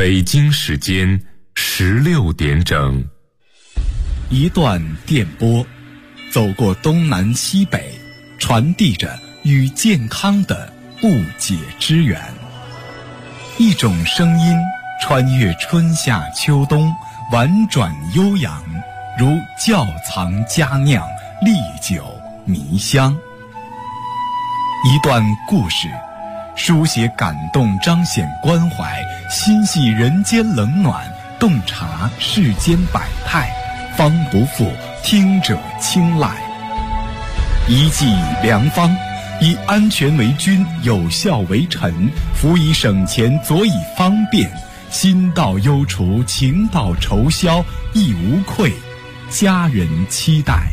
北京时间16点整， 一段电波，走过东南西北，传递着与健康的不解之缘。一种声音穿越春夏秋冬，婉转悠扬，如窖藏佳酿，历久弥香。一段故事，书写感动，彰显关怀，心系人间冷暖，洞察世间百态，方不负听者青睐。一剂良方，以安全为君，有效为臣，辅以省钱，佐以方便，心到忧除，情到愁消，亦无愧，家人期待。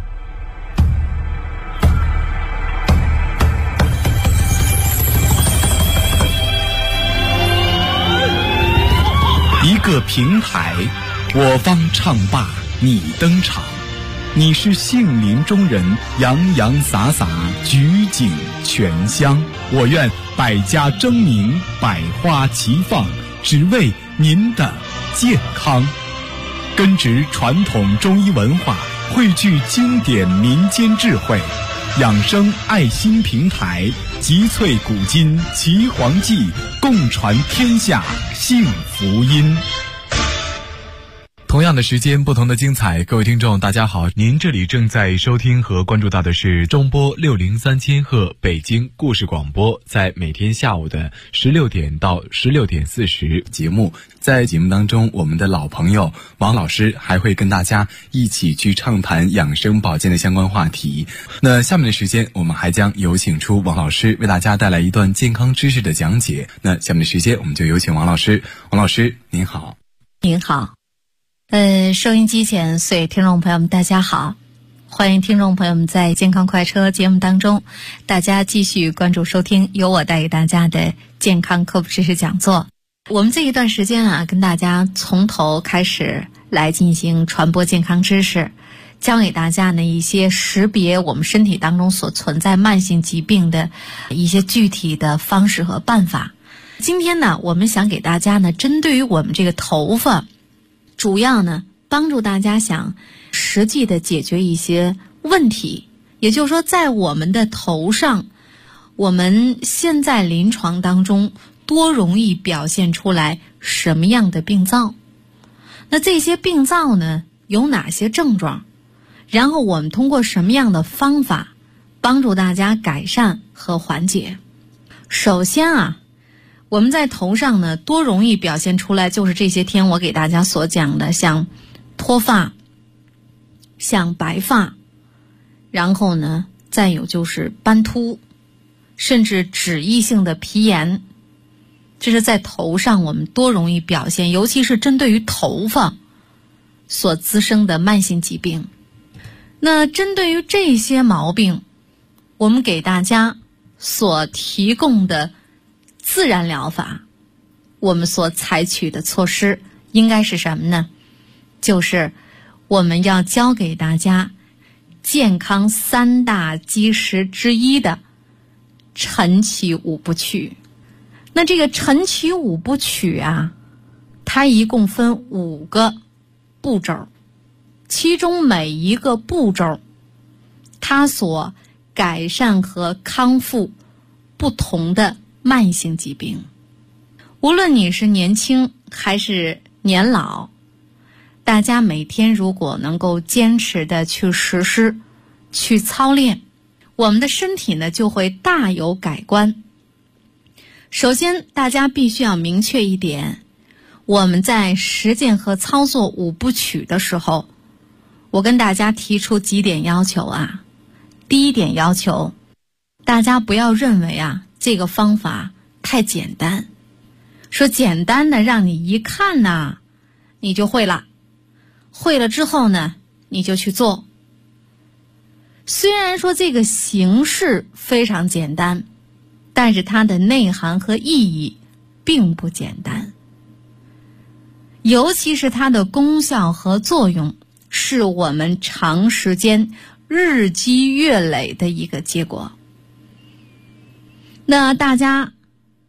一个平台，我方唱罢你登场，你是杏林中人，洋洋洒洒，举景全香。我愿百家争鸣，百花齐放，只为您的健康。根植传统中医文化，汇聚经典民间智慧，养生爱心平台，集萃古今岐黄记，共传天下幸福音。同样的时间，不同的精彩。各位听众大家好，您这里正在收听和关注到的是中波603千赫北京故事广播，在每天下午的16点到16点40节目。在节目当中，我们的老朋友王老师还会跟大家一起去畅谈养生保健的相关话题。那下面的时间，我们还将有请出王老师为大家带来一段健康知识的讲解。那下面的时间，我们就有请王老师。王老师您好。 您好。收音机前所有听众朋友们大家好，欢迎听众朋友们在健康快车节目当中，大家继续关注收听由我带给大家的健康科普知识讲座。我们这一段时间跟大家从头开始来进行传播健康知识，教给大家呢一些识别我们身体当中所存在慢性疾病的一些具体的方式和办法。今天呢，我们想给大家呢，针对于我们这个头发，主要呢帮助大家想实际的解决一些问题。也就是说，在我们的头上，我们现在临床当中多容易表现出来什么样的病灶，那这些病灶呢有哪些症状，然后我们通过什么样的方法帮助大家改善和缓解。首先我们在头上呢多容易表现出来就是这些天我给大家所讲的，像脱发，像白发，然后呢再有就是斑秃，甚至脂溢性的皮炎，这是在头上我们多容易表现，尤其是针对于头发所滋生的慢性疾病。那针对于这些毛病，我们给大家所提供的自然疗法，我们所采取的措施应该是什么呢？就是我们要教给大家健康3大基石之一的晨起5不取。那这个晨起5不取它一共分5个步骤，其中每一个步骤它所改善和康复不同的慢性疾病。无论你是年轻还是年老，大家每天如果能够坚持的去实施，去操练，我们的身体呢就会大有改观。首先大家必须要明确一点，我们在实践和操作5不取的时候，我跟大家提出几点要求第一点要求，大家不要认为这个方法太简单，说简单的让你一看你就会了，会了之后呢你就去做。虽然说这个形式非常简单，但是它的内涵和意义并不简单，尤其是它的功效和作用是我们长时间日积月累的一个结果。那大家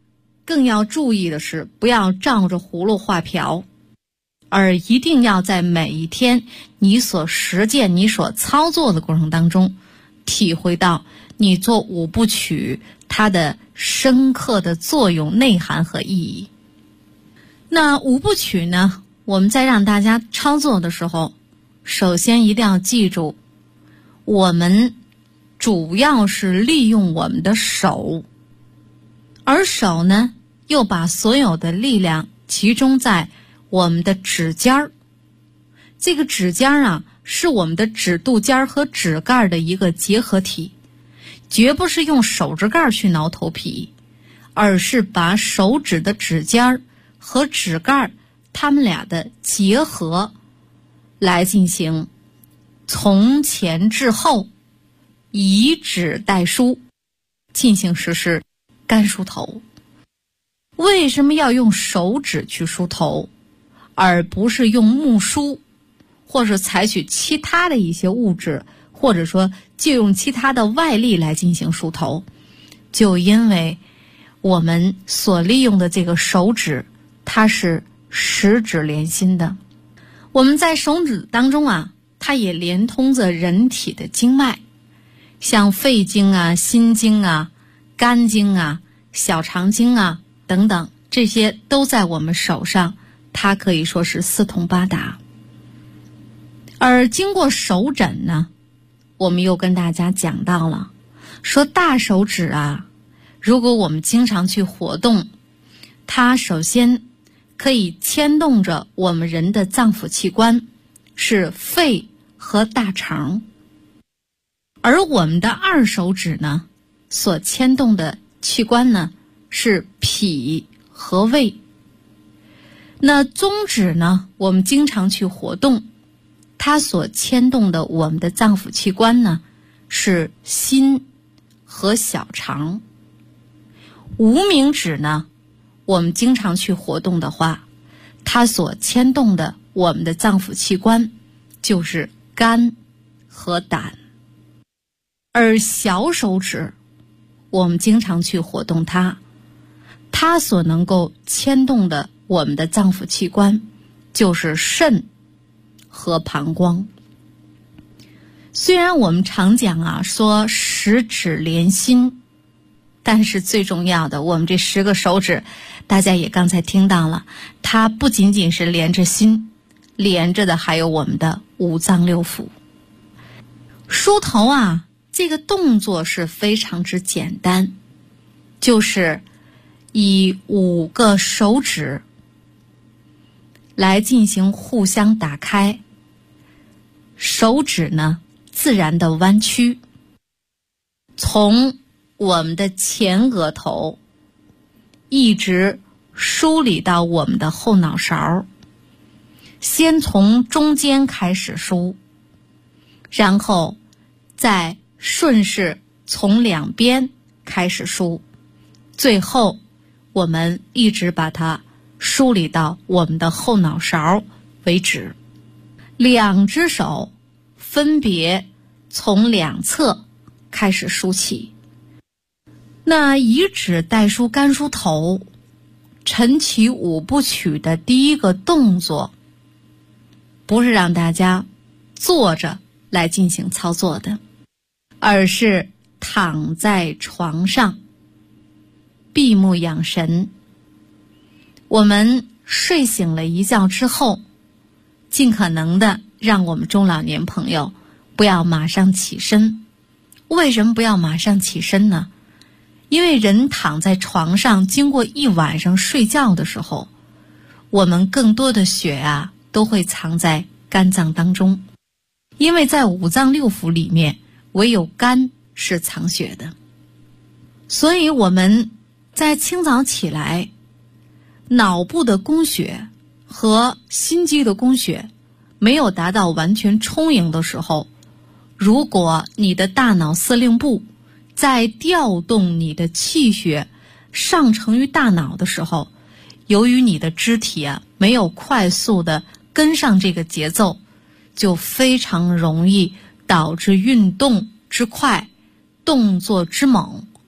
更要注意的是，不要照着葫芦画瓢，而一定要在每一天你所实践、你所操作的过程当中，体会到你做五部曲它的深刻的作用、内涵和意义。那五部曲呢，我们在让大家操作的时候，首先一定要记住，我们主要是利用我们的手，而手呢，又把所有的力量集中在我们的指尖儿。这个指尖儿啊，是我们的指肚尖和指盖的一个结合体，绝不是用手指盖去挠头皮，而是把手指的指尖和指盖它们俩的结合来进行从前至后，以指代梳，进行实施干梳头。为什么要用手指去梳头，而不是用木梳，或者采取其他的一些物质，或者说借用其他的外力来进行梳头？就因为我们所利用的这个手指，它是十指连心的。我们在手指当中啊，它也连通着人体的经脉，像肺经啊、心经啊、肝经啊、小肠经啊等等，这些都在我们手上，它可以说是四通八达。而经过手诊呢，我们又跟大家讲到了，说大手指啊，如果我们经常去活动，它首先可以牵动着我们人的脏腑器官，是肺和大肠。而我们的二手指呢，所牵动的器官呢，是脾和胃。那中指呢，我们经常去活动，它所牵动的我们的脏腑器官呢，是心和小肠。无名指呢，我们经常去活动的话，它所牵动的我们的脏腑器官就是肝和胆。而小手指，我们经常去活动它，它所能够牵动的我们的脏腑器官就是肾和膀胱。虽然我们常讲啊，说十指连心，但是最重要的，我们这10个手指，大家也刚才听到了，它不仅仅是连着心，连着的还有我们的五脏六腑。梳头啊，这个动作是非常之简单，就是以5个手指来进行互相打开，手指呢自然的弯曲，从我们的前额头一直梳理到我们的后脑勺，先从中间开始梳，然后再顺势从两边开始梳，最后我们一直把它梳理到我们的后脑勺为止。2只手分别从两侧开始梳起。那以指代梳干梳头，晨起5部曲的第一个动作，不是让大家坐着来进行操作的，而是躺在床上闭目养神。我们睡醒了一觉之后，尽可能的让我们中老年朋友不要马上起身。为什么不要马上起身呢？因为人躺在床上经过一晚上睡觉的时候，我们更多的血啊都会藏在肝脏当中，因为在五脏六腑里面唯有肝是藏血的。所以我们在清早起来，脑部的供血和心肌的供血没有达到完全充盈的时候，如果你的大脑司令部在调动你的气血上承于大脑的时候，由于你的肢体啊没有快速的跟上这个节奏，就非常容易导致运动之快，动作之猛，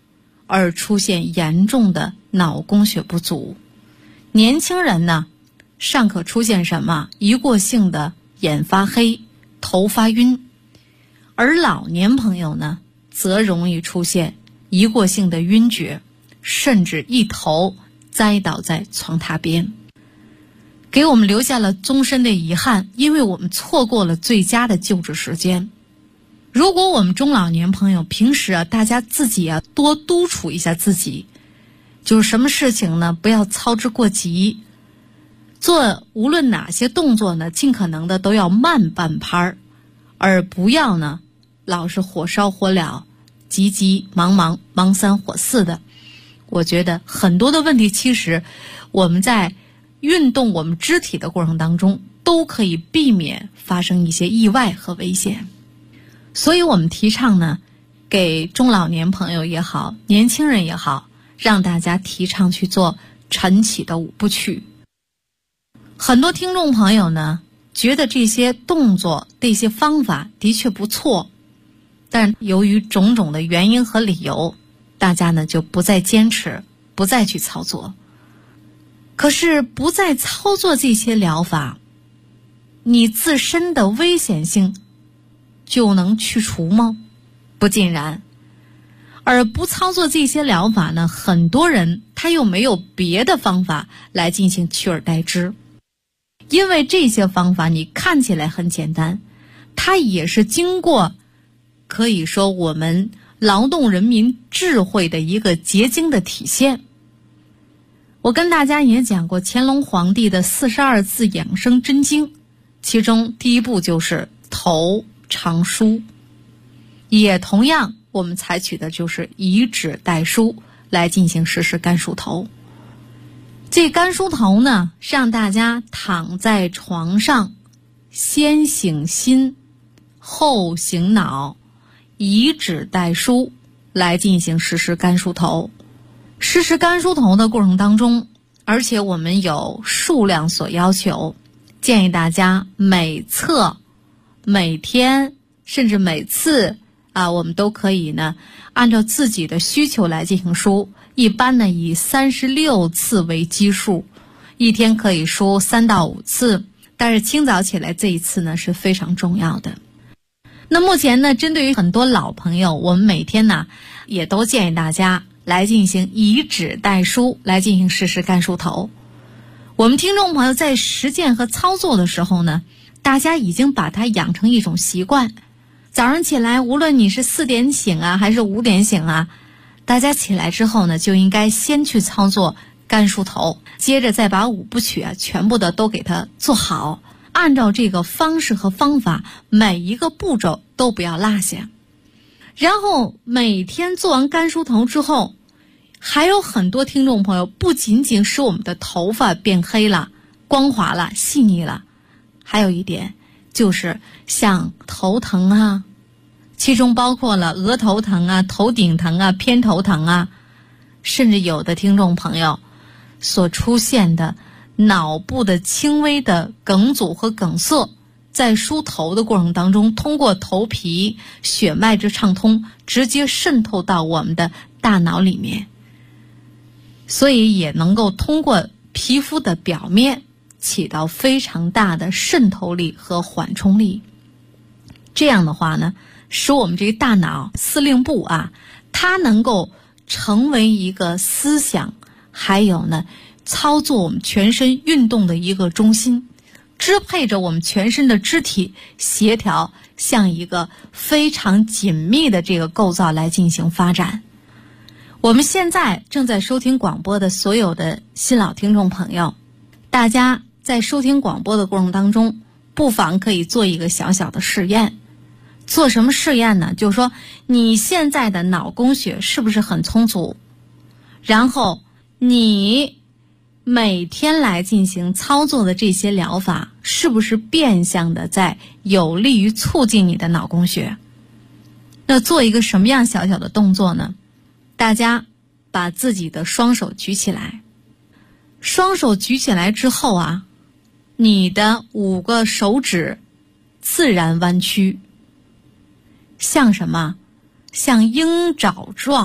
而出现严重的脑供血不足。年轻人呢，尚可出现什么一过性的眼发黑、头发晕，而老年朋友呢，则容易出现一过性的晕厥，甚至一头栽倒在床榻边，给我们留下了终身的遗憾，因为我们错过了最佳的救治时间。如果我们中老年朋友平时大家自己多督促一下自己，就是什么事情呢，不要操之过急，做无论哪些动作呢，尽可能的都要慢半拍，而不要呢老是火烧火燎、急急忙忙、忙三火四的。我觉得很多的问题，其实我们在运动我们肢体的过程当中，都可以避免发生一些意外和危险。所以我们提倡呢，给中老年朋友也好，年轻人也好，让大家提倡去做晨起的5步曲。很多听众朋友呢，觉得这些动作、这些方法的确不错，但由于种种的原因和理由，大家呢就不再坚持，不再去操作。可是不再操作这些疗法，你自身的危险性就能去除吗？不尽然。而不操作这些疗法呢，很多人他又没有别的方法来进行取而代之。因为这些方法你看起来很简单，它也是经过可以说我们劳动人民智慧的一个结晶的体现。我跟大家也讲过乾隆皇帝的42字养生真经，其中第一步就是头长梳，也同样我们采取的就是以指代梳来进行实施干梳头。这干梳头呢，是让大家躺在床上，先醒心后醒脑，以指代梳来进行实施干梳头。实施干梳头的过程当中，而且我们有数量所要求，建议大家每侧、每天甚至每次我们都可以呢按照自己的需求来进行梳。一般呢以36次为基数，一天可以梳3到5次，但是清早起来这一次呢是非常重要的。那目前呢，针对于很多老朋友，我们每天呢也都建议大家来进行以指代梳，来进行实施干梳头。我们听众朋友在实践和操作的时候呢，大家已经把它养成一种习惯。早上起来，无论你是4点醒还是5点醒大家起来之后呢，就应该先去操作干梳头，接着再把5步曲全部的都给它做好，按照这个方式和方法，每一个步骤都不要落下。然后每天做完干梳头之后，还有很多听众朋友不仅仅使我们的头发变黑了、光滑了、细腻了，还有一点就是像头疼其中包括了额头疼头顶疼偏头疼甚至有的听众朋友所出现的脑部的轻微的梗阻和梗塞，在梳头的过程当中，通过头皮血脉之畅通，直接渗透到我们的大脑里面，所以也能够通过皮肤的表面起到非常大的渗透力和缓冲力。这样的话呢，使我们这个大脑司令部它能够成为一个思想还有呢操作我们全身运动的一个中心，支配着我们全身的肢体协调向一个非常紧密的这个构造来进行发展。我们现在正在收听广播的所有的新老听众朋友，大家在收听广播的过程当中，不妨可以做一个小小的试验。做什么试验呢？就是说你现在的脑供血是不是很充足，然后你每天来进行操作的这些疗法是不是变相的在有利于促进你的脑供血。那做一个什么样小小的动作呢？大家把自己的双手举起来，双手举起来之后你的5个手指自然弯曲，像什么？像鹰爪状，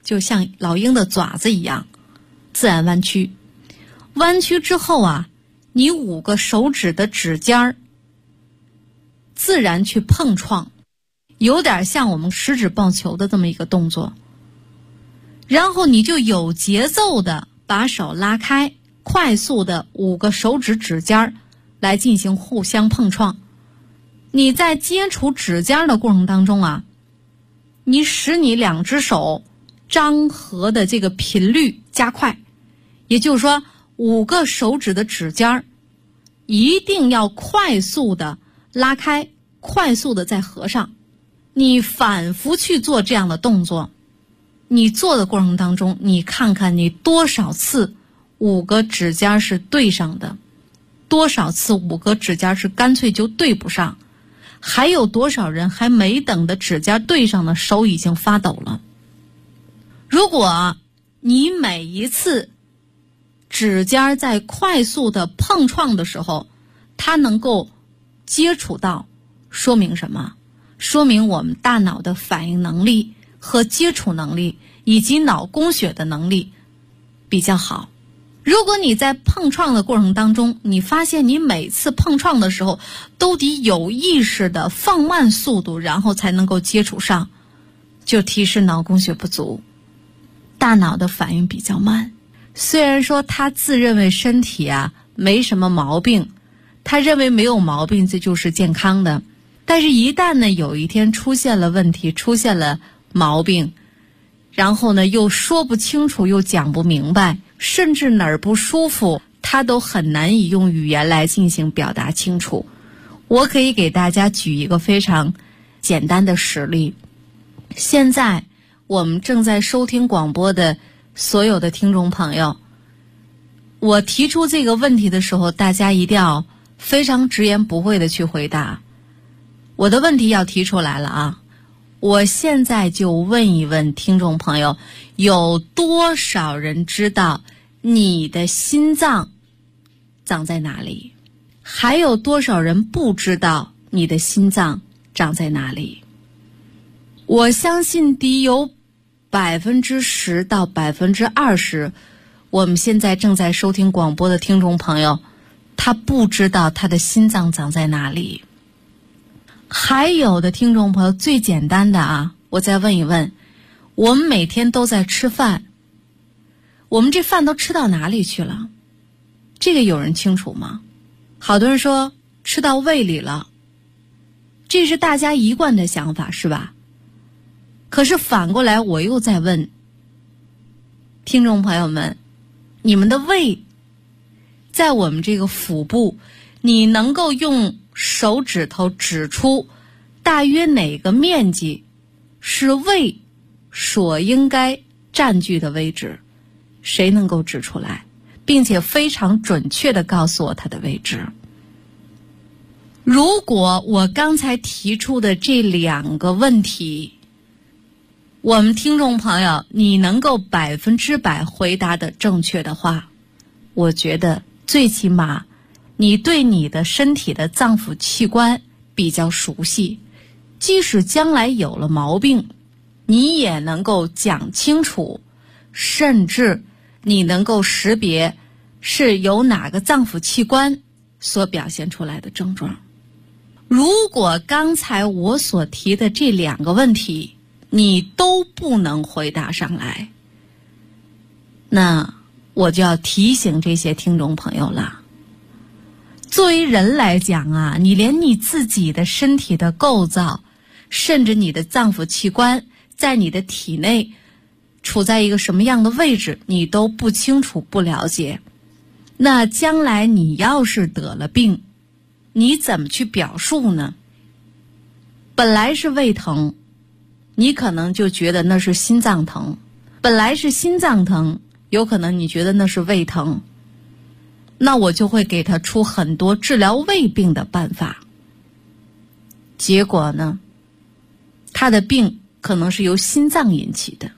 就像老鹰的爪子一样，自然弯曲。弯曲之后啊，你5个手指的指尖儿自然去碰撞，有点像我们食指抱球的这么一个动作。然后你就有节奏的把手拉开，快速的5个手指指尖儿来进行互相碰撞。你在接触指尖的过程当中啊，你使你2只手张合的这个频率加快，也就是说5个手指的指尖一定要快速的拉开，快速的再合上。你反复去做这样的动作，你做的过程当中，你看看你多少次5个指尖是对上的，多少次5个指尖是干脆就对不上，还有多少人还没等的指尖对上呢，手已经发抖了。如果你每一次指尖在快速的碰撞的时候，它能够接触到，说明什么？说明我们大脑的反应能力和接触能力以及脑供血的能力比较好。如果你在碰撞的过程当中，你发现你每次碰撞的时候都得有意识的放慢速度，然后才能够接触上，就提示脑供血不足，大脑的反应比较慢。虽然说他自认为身体啊没什么毛病，他认为没有毛病这就是健康的，但是一旦呢有一天出现了问题，出现了毛病，然后呢又说不清楚，又讲不明白，甚至哪儿不舒服他都很难以用语言来进行表达清楚。我可以给大家举一个非常简单的实例。现在我们正在收听广播的所有的听众朋友，我提出这个问题的时候，大家一定要非常直言不讳的去回答。我的问题要提出来了啊！我现在就问一问听众朋友，有多少人知道你的心脏长在哪里？还有多少人不知道你的心脏长在哪里？我相信得有10%到20%，我们现在正在收听广播的听众朋友，他不知道他的心脏长在哪里。还有的听众朋友，最简单的啊，我再问一问，我们每天都在吃饭，我们这饭都吃到哪里去了？这个有人清楚吗？好多人说吃到胃里了，这是大家一贯的想法，是吧？可是反过来我又在问听众朋友们，你们的胃在我们这个腹部，你能够用手指头指出大约哪个面积是胃所应该占据的位置？谁能够指出来，并且非常准确地告诉我它的位置？如果我刚才提出的这2个问题，我们听众朋友你能够100%回答的正确的话，我觉得最起码你对你的身体的脏腑器官比较熟悉，即使将来有了毛病，你也能够讲清楚，甚至你能够识别是由哪个脏腑器官所表现出来的症状。如果刚才我所提的这2个问题你都不能回答上来，那我就要提醒这些听众朋友了。作为人来讲啊，你连你自己的身体的构造，甚至你的脏腑器官在你的体内处在一个什么样的位置，你都不清楚不了解，那将来你要是得了病，你怎么去表述呢？本来是胃疼，你可能就觉得那是心脏疼，本来是心脏疼，有可能你觉得那是胃疼，那我就会给他出很多治疗胃病的办法。结果呢，他的病可能是由心脏引起的，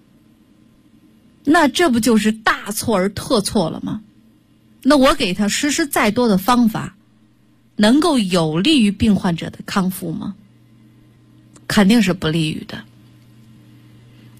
那这不就是大错而特错了吗？那我给他实施再多的方法，能够有利于病患者的康复吗？肯定是不利于的。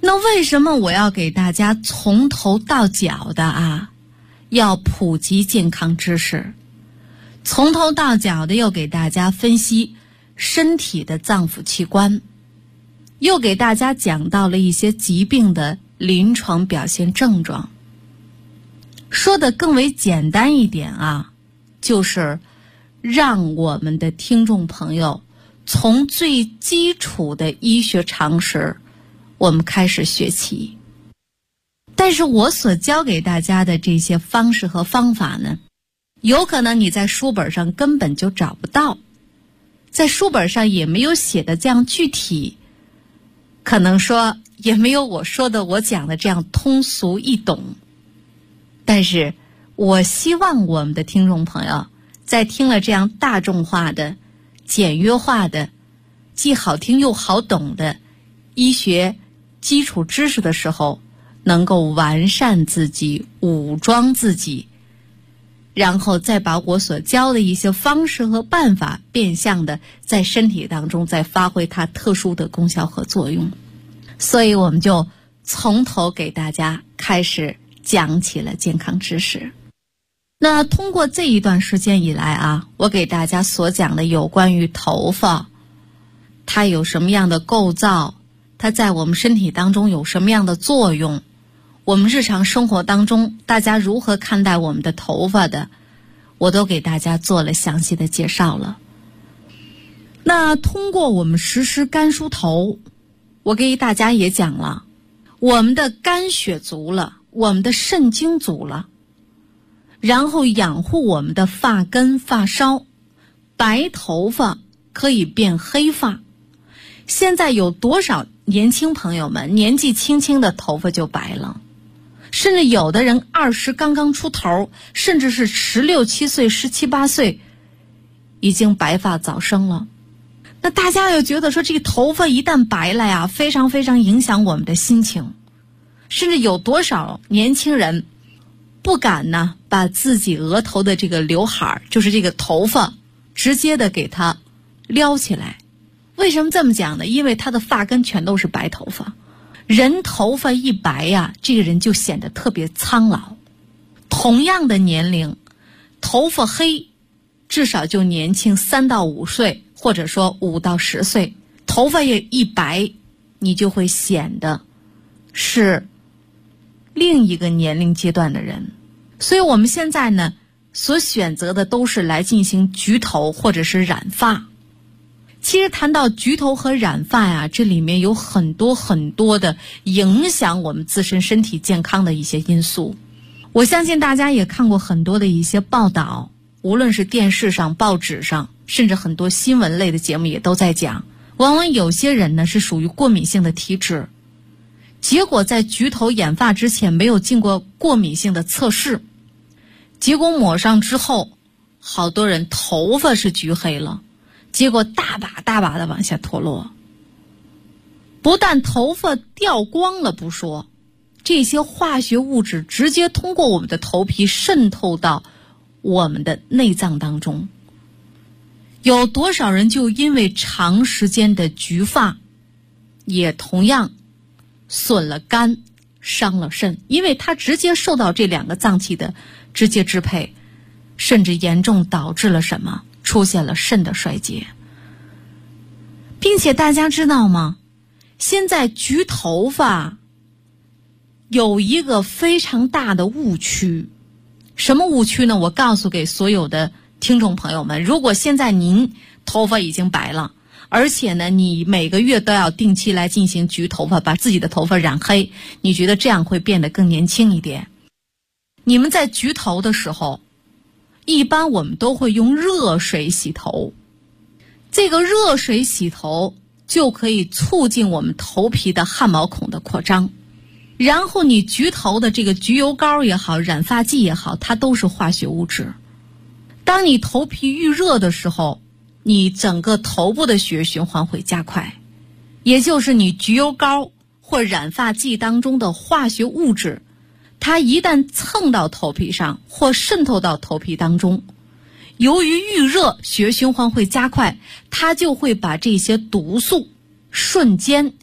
那为什么我要给大家从头到脚的要普及健康知识，从头到脚的又给大家分析身体的脏腑器官，又给大家讲到了一些疾病的临床表现症状。说的更为简单一点就是让我们的听众朋友从最基础的医学常识我们开始学起。但是我所教给大家的这些方式和方法呢，有可能你在书本上根本就找不到，在书本上也没有写的这样具体，可能说也没有我讲的这样通俗易懂。但是我希望我们的听众朋友在听了这样大众化的、简约化的、既好听又好懂的医学基础知识的时候，能够完善自己、武装自己，然后再把我所教的一些方式和办法变相的在身体当中再发挥它特殊的功效和作用。所以我们就从头给大家开始讲起了健康知识。那通过这一段时间以来我给大家所讲的有关于头发，它有什么样的构造，它在我们身体当中有什么样的作用，我们日常生活当中大家如何看待我们的头发的，我都给大家做了详细的介绍了。那通过我们实施肝梳头，我给大家也讲了，我们的肝血足了，我们的肾精足了，然后养护我们的发根发梢，白头发可以变黑发。现在有多少年轻朋友们年纪轻轻的头发就白了，甚至有的人20刚刚出头，甚至是16、17岁、17、18岁已经白发早生了。那大家又觉得说这个头发一旦白了非常非常影响我们的心情，甚至有多少年轻人不敢把自己额头的这个刘海，就是这个头发直接的给它撩起来。为什么这么讲呢？因为他的发根全都是白头发，人头发一白这个人就显得特别苍老。同样的年龄，头发黑至少就年轻3到5岁，或者说5到10岁，头发也一白，你就会显得是另一个年龄阶段的人。所以我们现在呢，所选择的都是来进行焗头或者是染发。其实谈到焗头和染发这里面有很多很多的影响我们自身身体健康的一些因素。我相信大家也看过很多的一些报道，无论是电视上、报纸上，甚至很多新闻类的节目也都在讲，往往有些人呢是属于过敏性的体质，结果在焗头染发之前没有经过过敏性的测试，结果抹上之后，好多人头发是焗黑了，结果大把大把的往下脱落。不但头发掉光了不说，这些化学物质直接通过我们的头皮渗透到我们的内脏当中。有多少人就因为长时间的焗发，也同样损了肝，伤了肾，因为它直接受到这2个脏器的直接支配，甚至严重导致了什么？出现了肾的衰竭。并且大家知道吗？现在焗头发有一个非常大的误区。什么误区呢？我告诉给所有的听众朋友们，如果现在您头发已经白了，而且呢你每个月都要定期来进行焗头发，把自己的头发染黑，你觉得这样会变得更年轻一点。你们在焗头的时候，一般我们都会用热水洗头，这个热水洗头就可以促进我们头皮的汗毛孔的扩张。然后你焗头的这个焗油膏也好，染发剂也好，它都是化学物质。当你头皮遇热的时候，你整个头部的血液循环会加快，也就是你焗油膏或染发剂当中的化学物质，它一旦蹭到头皮上或渗透到头皮当中，由于遇热，血液循环会加快，它就会把这些毒素瞬间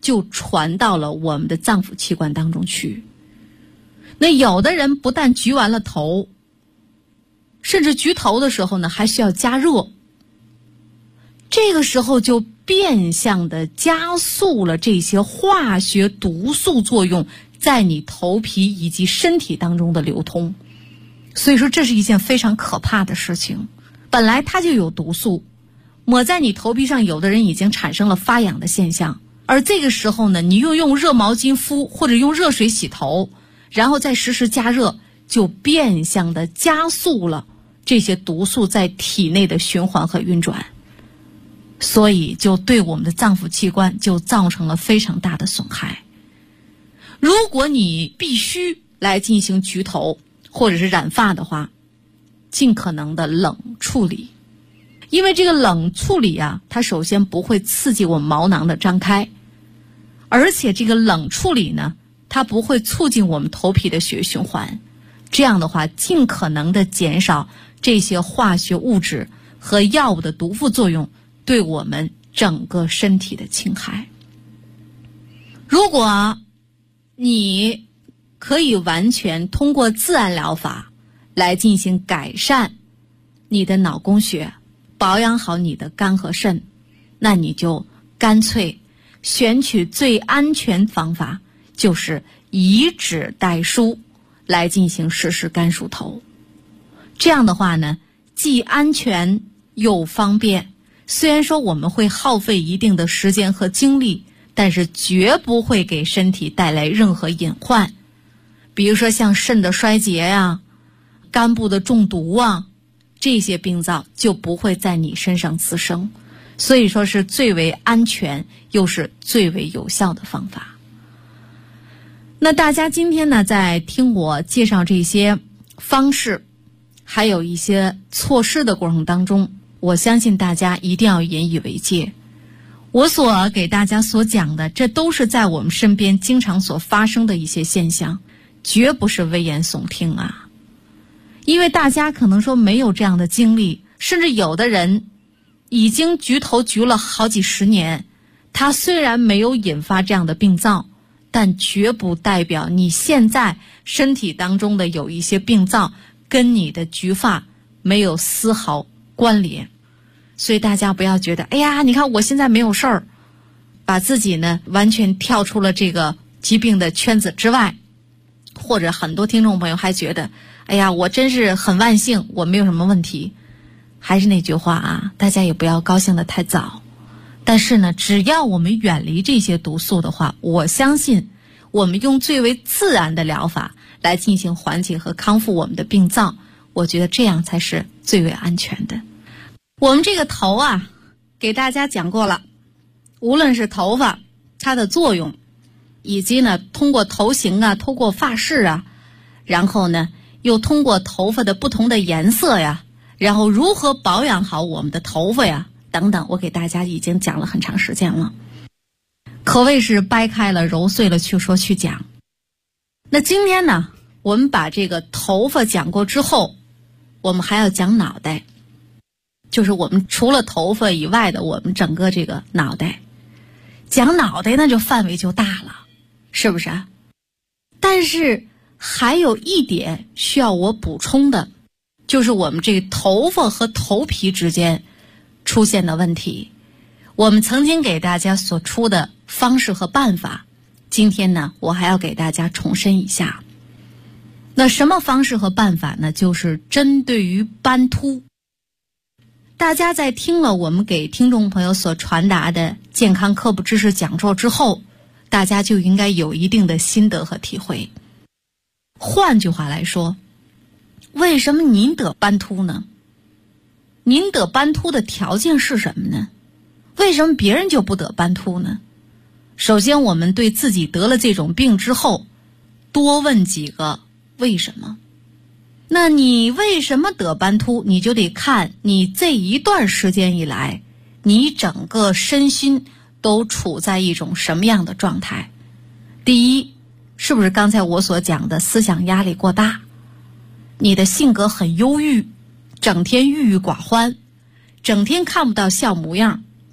就传到了我们的脏腑器官当中去。那有的人不但焗完了头，甚至焗头的时候呢，还需要加热。这个时候就变相的加速了这些化学毒素作用在你头皮以及身体当中的流通。所以说这是一件非常可怕的事情。本来它就有毒素，抹在你头皮上，有的人已经产生了发痒的现象，而这个时候呢，你又用热毛巾敷或者用热水洗头，然后再实时加热，就变相的加速了这些毒素在体内的循环和运转，所以就对我们的脏腑器官就造成了非常大的损害。如果你必须来进行焗头或者是染发的话，尽可能的冷处理。因为这个冷处理啊，它首先不会刺激我们毛囊的张开，而且这个冷处理呢，它不会促进我们头皮的血液循环。这样的话，尽可能的减少这些化学物质和药物的毒副作用对我们整个身体的侵害。如果你可以完全通过自然疗法来进行改善你的脑供血，保养好你的肝和肾，那你就干脆选取最安全方法，就是以指代梳来进行实时干梳头。这样的话呢，既安全又方便。虽然说我们会耗费一定的时间和精力，但是绝不会给身体带来任何隐患。比如说像肾的衰竭呀、肝部的中毒啊，这些病灶就不会在你身上滋生。所以说是最为安全又是最为有效的方法。那大家今天呢，在听我介绍这些方式还有一些措施的过程当中，我相信大家一定要引以为戒。我所给大家所讲的，这都是在我们身边经常所发生的一些现象，绝不是危言耸听啊。因为大家可能说没有这样的经历，甚至有的人已经焗头焗了好几十年，他虽然没有引发这样的病灶，但绝不代表你现在身体当中的有一些病灶跟你的焗发没有丝毫关联。所以大家不要觉得，哎呀，你看我现在没有事儿，把自己呢完全跳出了这个疾病的圈子之外。或者很多听众朋友还觉得，哎呀，我真是很万幸，我没有什么问题。还是那句话啊，大家也不要高兴得太早。但是呢，只要我们远离这些毒素的话，我相信我们用最为自然的疗法来进行缓解和康复我们的病灶，我觉得这样才是最为安全的。我们这个头啊，给大家讲过了，无论是头发它的作用，以及呢通过头型啊，通过发饰啊，然后呢又通过头发的不同的颜色呀，然后如何保养好我们的头发呀等等，我给大家已经讲了很长时间了，可谓是掰开了揉碎了去说去讲。那今天呢，我们把这个头发讲过之后，我们还要讲脑袋，就是我们除了头发以外的我们整个这个脑袋。讲脑袋那就范围就大了，是不是啊？但是还有一点需要我补充的，就是我们这个头发和头皮之间出现的问题。我们曾经给大家所出的方式和办法，今天呢我还要给大家重申一下。那什么方式和办法呢？就是针对于斑秃。大家在听了我们给听众朋友所传达的健康科普知识讲座之后，大家就应该有一定的心得和体会。换句话来说，为什么您得斑秃呢？您得斑秃的条件是什么呢？为什么别人就不得斑秃呢？首先，我们对自己得了这种病之后，多问几个为什么。那你为什么得斑秃，你就得看你这一段时间以来，你整个身心都处在一种什么样的状态。第一，是不是刚才我所讲的思想压力过大，你的性格很忧郁，整天郁郁寡欢，整天看不到笑模样，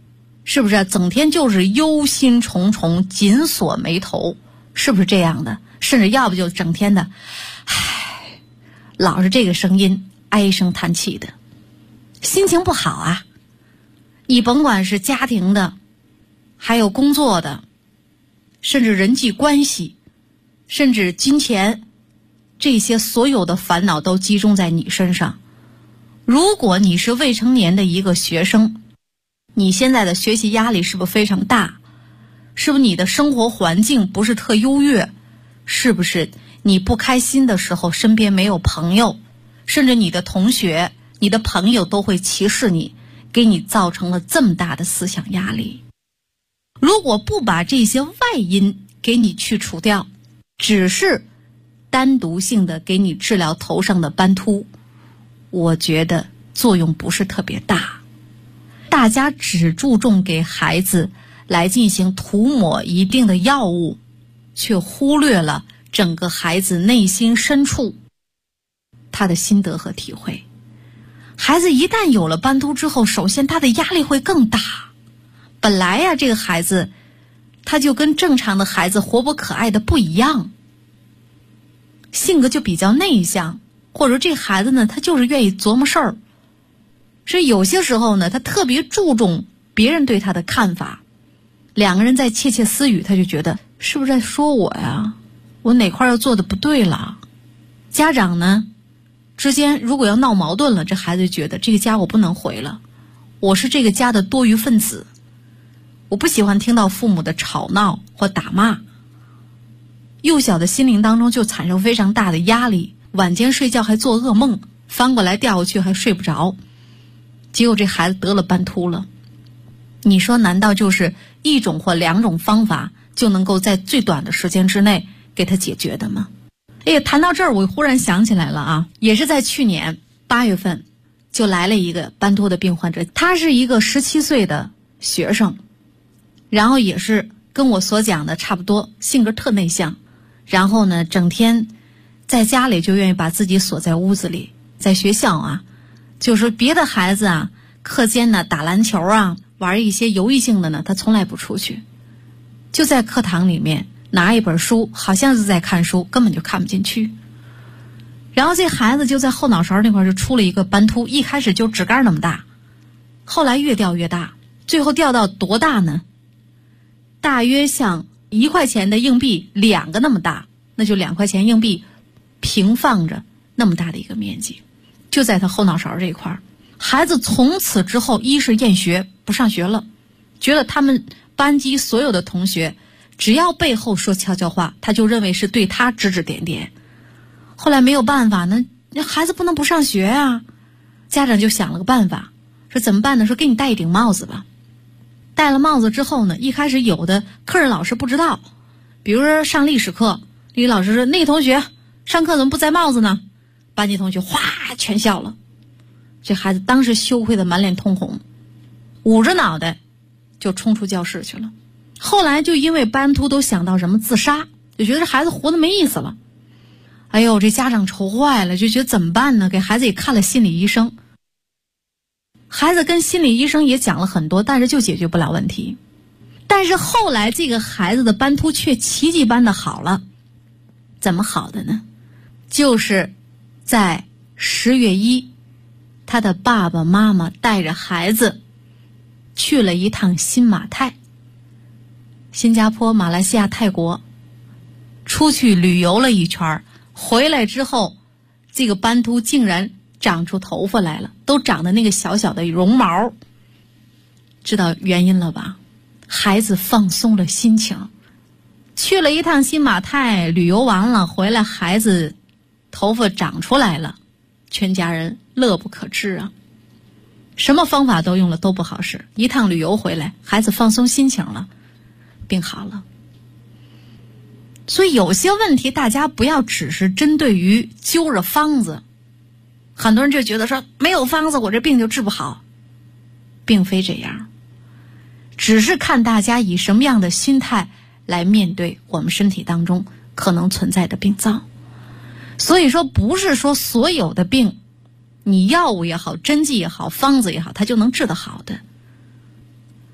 是不是整天就是忧心忡忡，紧锁眉头，是不是这样的？甚至要不就整天的唉，老是这个声音，唉声叹气的，心情不好啊。你甭管是家庭的，还有工作的，甚至人际关系，甚至金钱，这些所有的烦恼都集中在你身上。如果你是未成年的一个学生，你现在的学习压力是不是非常大？是不是你的生活环境不是特优越？是不是你不开心的时候身边没有朋友，甚至你的同学、你的朋友都会歧视你，给你造成了这么大的思想压力？如果不把这些外因给你去除掉，只是单独性的给你治疗头上的斑秃，我觉得作用不是特别大。大家只注重给孩子来进行涂抹一定的药物，却忽略了整个孩子内心深处他的心得和体会。孩子一旦有了斑秃之后，首先他的压力会更大。本来呀，这个孩子他就跟正常的孩子活泼可爱的不一样，性格就比较内向，或者这孩子呢，他就是愿意琢磨事儿。所以有些时候呢，他特别注重别人对他的看法。两个人在窃窃私语，他就觉得是不是在说我呀？我哪块要做的不对了？家长呢之间如果要闹矛盾了，这孩子就觉得这个家我不能回了，我是这个家的多余分子，我不喜欢听到父母的吵闹或打骂。幼小的心灵当中就产生非常大的压力，晚间睡觉还做噩梦，翻过来调过去还睡不着。结果这孩子得了斑秃了。你说难道就是一种或两种方法就能够在最短的时间之内给他解决的吗？哎呀，谈到这儿我忽然想起来了啊，也是在去年8月份就来了一个斑秃的病患者，他是一个17岁的学生，然后也是跟我所讲的差不多，性格特内向，然后呢整天在家里就愿意把自己锁在屋子里，在学校啊就是别的孩子啊课间呢打篮球啊玩一些游艺性的呢，他从来不出去，就在课堂里面拿一本书，好像是在看书，根本就看不进去。然后这孩子就在后脑勺那块就出了一个斑秃，一开始就指盖那么大，后来越掉越大，最后掉到多大呢？大约像1块钱的硬币2个那么大，那就2块钱硬币平放着那么大的一个面积，就在他后脑勺这一块。孩子从此之后一是厌学，不上学了，觉得他们班级所有的同学只要背后说悄悄话，他就认为是对他指指点点。后来没有办法呢，那孩子不能不上学啊，家长就想了个办法，说怎么办呢？说给你戴一顶帽子吧。戴了帽子之后呢，一开始有的客人老师不知道，比如说上历史课，历史老师说那个同学上课怎么不戴帽子呢？班级同学哗全笑了，这孩子当时羞愧的满脸通红，捂着脑袋就冲出教室去了。后来就因为斑秃都想到什么自杀，就觉得这孩子活得没意思了。哎呦，这家长愁坏了，就觉得怎么办呢？给孩子也看了心理医生，孩子跟心理医生也讲了很多，但是就解决不了问题。但是后来这个孩子的斑秃却奇迹般的好了。怎么好的呢？就是在10月1，他的爸爸妈妈带着孩子去了一趟新马泰，新加坡、马来西亚、泰国，出去旅游了一圈，回来之后这个斑秃竟然长出头发来了，都长得那个小小的绒毛。知道原因了吧？孩子放松了心情，去了一趟新马泰，旅游完了回来，孩子头发长出来了，全家人乐不可支啊。什么方法都用了都不好使，一趟旅游回来，孩子放松心情了，病好了。所以有些问题大家不要只是针对于揪着方子，很多人就觉得说没有方子我这病就治不好，并非这样，只是看大家以什么样的心态来面对我们身体当中可能存在的病灶。所以说不是说所有的病你药物也好，针剂也好，方子也好，它就能治得好的。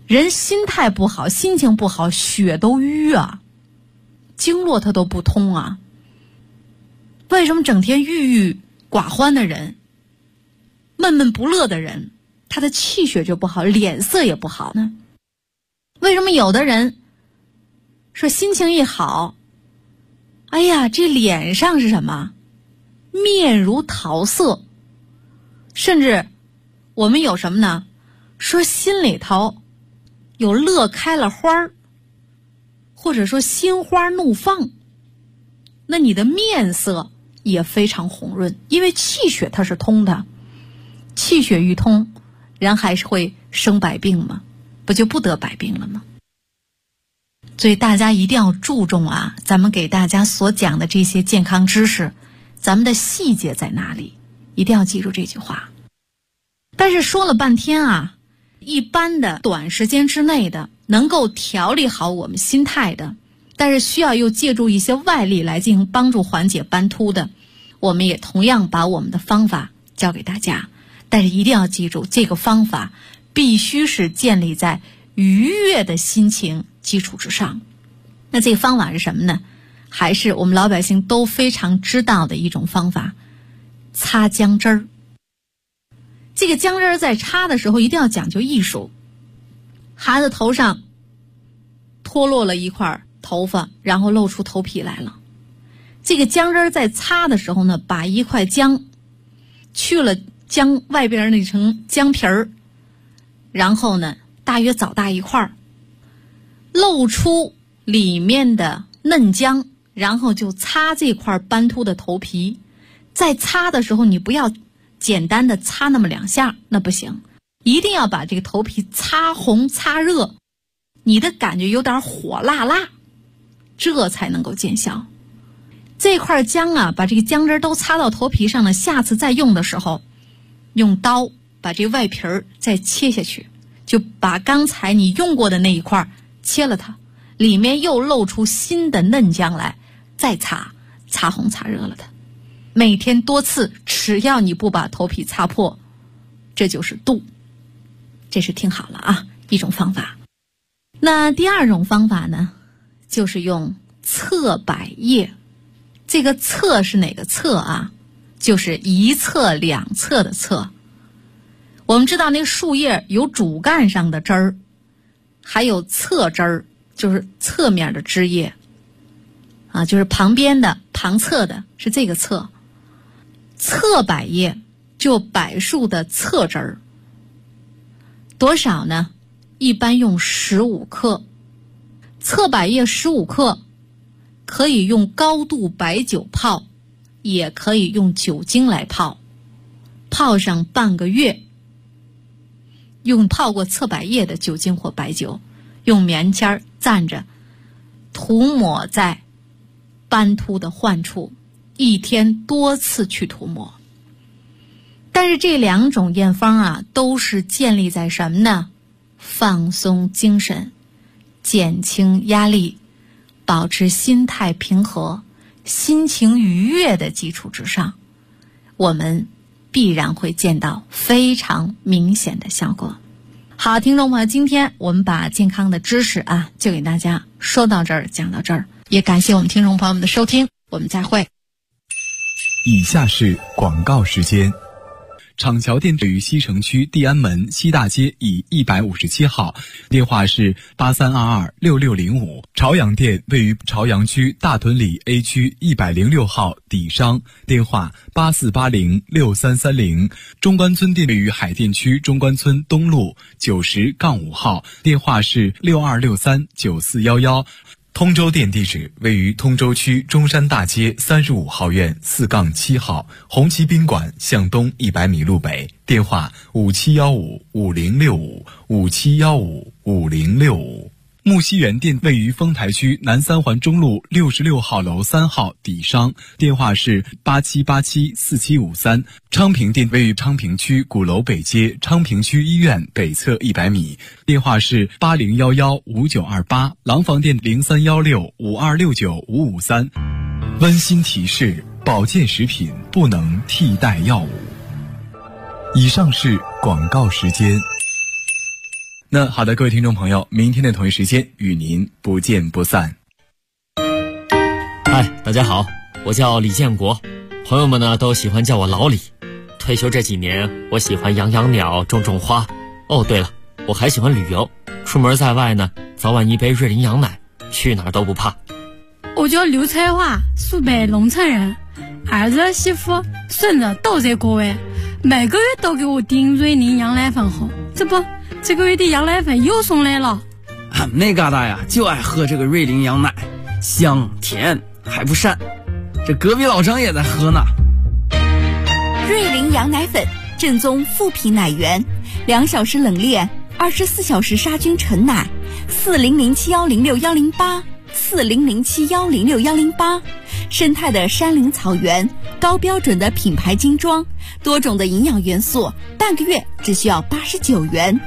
人心态不好，心情不好，血都瘀啊，经络它都不通啊。为什么整天郁郁寡欢的人，闷闷不乐的人，他的气血就不好，脸色也不好呢？为什么有的人说心情一好，哎呀，这脸上是什么？面如桃色。甚至我们有什么呢？说心里头有乐开了花儿，或者说心花怒放，那你的面色也非常红润，因为气血它是通的，气血欲通，人还是会生百病吗？不就不得百病了吗？所以大家一定要注重啊，咱们给大家所讲的这些健康知识，咱们的细节在哪里？一定要记住这句话。但是说了半天啊，一般的短时间之内的能够调理好我们心态的，但是需要又借助一些外力来进行帮助缓解斑秃的，我们也同样把我们的方法教给大家。但是一定要记住，这个方法必须是建立在愉悦的心情基础之上。那这个方法是什么呢？还是我们老百姓都非常知道的一种方法，擦姜汁儿。这个姜汁儿在擦的时候一定要讲究艺术。孩子头上脱落了一块头发，然后露出头皮来了，这个姜汁儿在擦的时候呢，把一块姜去了姜外边那层姜皮儿，然后呢大约枣大一块，露出里面的嫩姜，然后就擦这块斑秃的头皮。在擦的时候你不要简单的擦那么2下，那不行，一定要把这个头皮擦红擦热，你的感觉有点火辣辣，这才能够见效。这块姜啊，把这个姜汁都擦到头皮上了，下次再用的时候用刀把这外皮儿再切下去，就把刚才你用过的那一块切了它，里面又露出新的嫩姜来，再擦红擦热了它。每天多次，只要你不把头皮擦破，这就是度。这是听好了啊，一种方法。那第二种方法呢，就是用侧柏叶。这个侧是哪个侧啊？就是一侧两侧的侧。我们知道那个树叶有主干上的枝儿，还有侧枝儿，就是侧面的枝叶啊，就是旁边的旁侧的，是这个侧。侧柏叶就柏树的侧枝儿，多少呢？一般用15克。侧柏叶15克，可以用高度白酒泡，也可以用酒精来泡，泡上半个月。用泡过侧柏叶的酒精或白酒，用棉签蘸着，涂抹在斑秃的患处，一天多次去涂抹。但是这2种验方啊，都是建立在什么呢？放松精神，减轻压力，保持心态平和，心情愉悦的基础之上，我们必然会见到非常明显的效果。好，听众朋友，今天我们把健康的知识啊，就给大家说到这儿，讲到这儿，也感谢我们听众朋友们的收听，我们再会。 以下是广告时间。厂桥店位于西城区地安门西大街以157号，电话是83226605。朝阳店位于朝阳区大屯里 A 区106号底商，电话84806330。中关村店位于海淀区中关村东路90-5号，电话是62639411。通州店地址位于通州区中山大街35号院4-7号，红旗宾馆向东100米路北，电话57155065，57155065。木樨园店位于丰台区南三环中路66号楼3号底商，电话是87874753。昌平店位于昌平区鼓楼北街昌平区医院北侧100米，电话是80115928。廊坊店031652695553。温馨提示：保健食品不能替代药物。以上是广告时间。 那好的，各位听众朋友，明天的同一时间与您不见不散。 嗨，大家好，我叫李建国，朋友们呢都喜欢叫我老李。退休这几年，我喜欢养鸟、种花。哦，对了，我还喜欢旅游，出门在外呢，早晚一杯瑞麟羊奶，去哪儿都不怕。 我叫刘彩华，苏北龙城人，儿子、媳妇、孙子都在国外，每个月都给我订瑞麟羊奶粉喝。这个月的羊奶粉又送来了。 俺那疙瘩呀，就爱喝这个瑞麟羊奶，香甜还不膻。这隔壁老张也在喝呢。 瑞麟羊奶粉，正宗富品奶源，2小时冷链，24小时杀菌纯奶，4007106108，4007106108，生态的山林草原，高标准的品牌精装，多种的营养元素，半个月只需要89元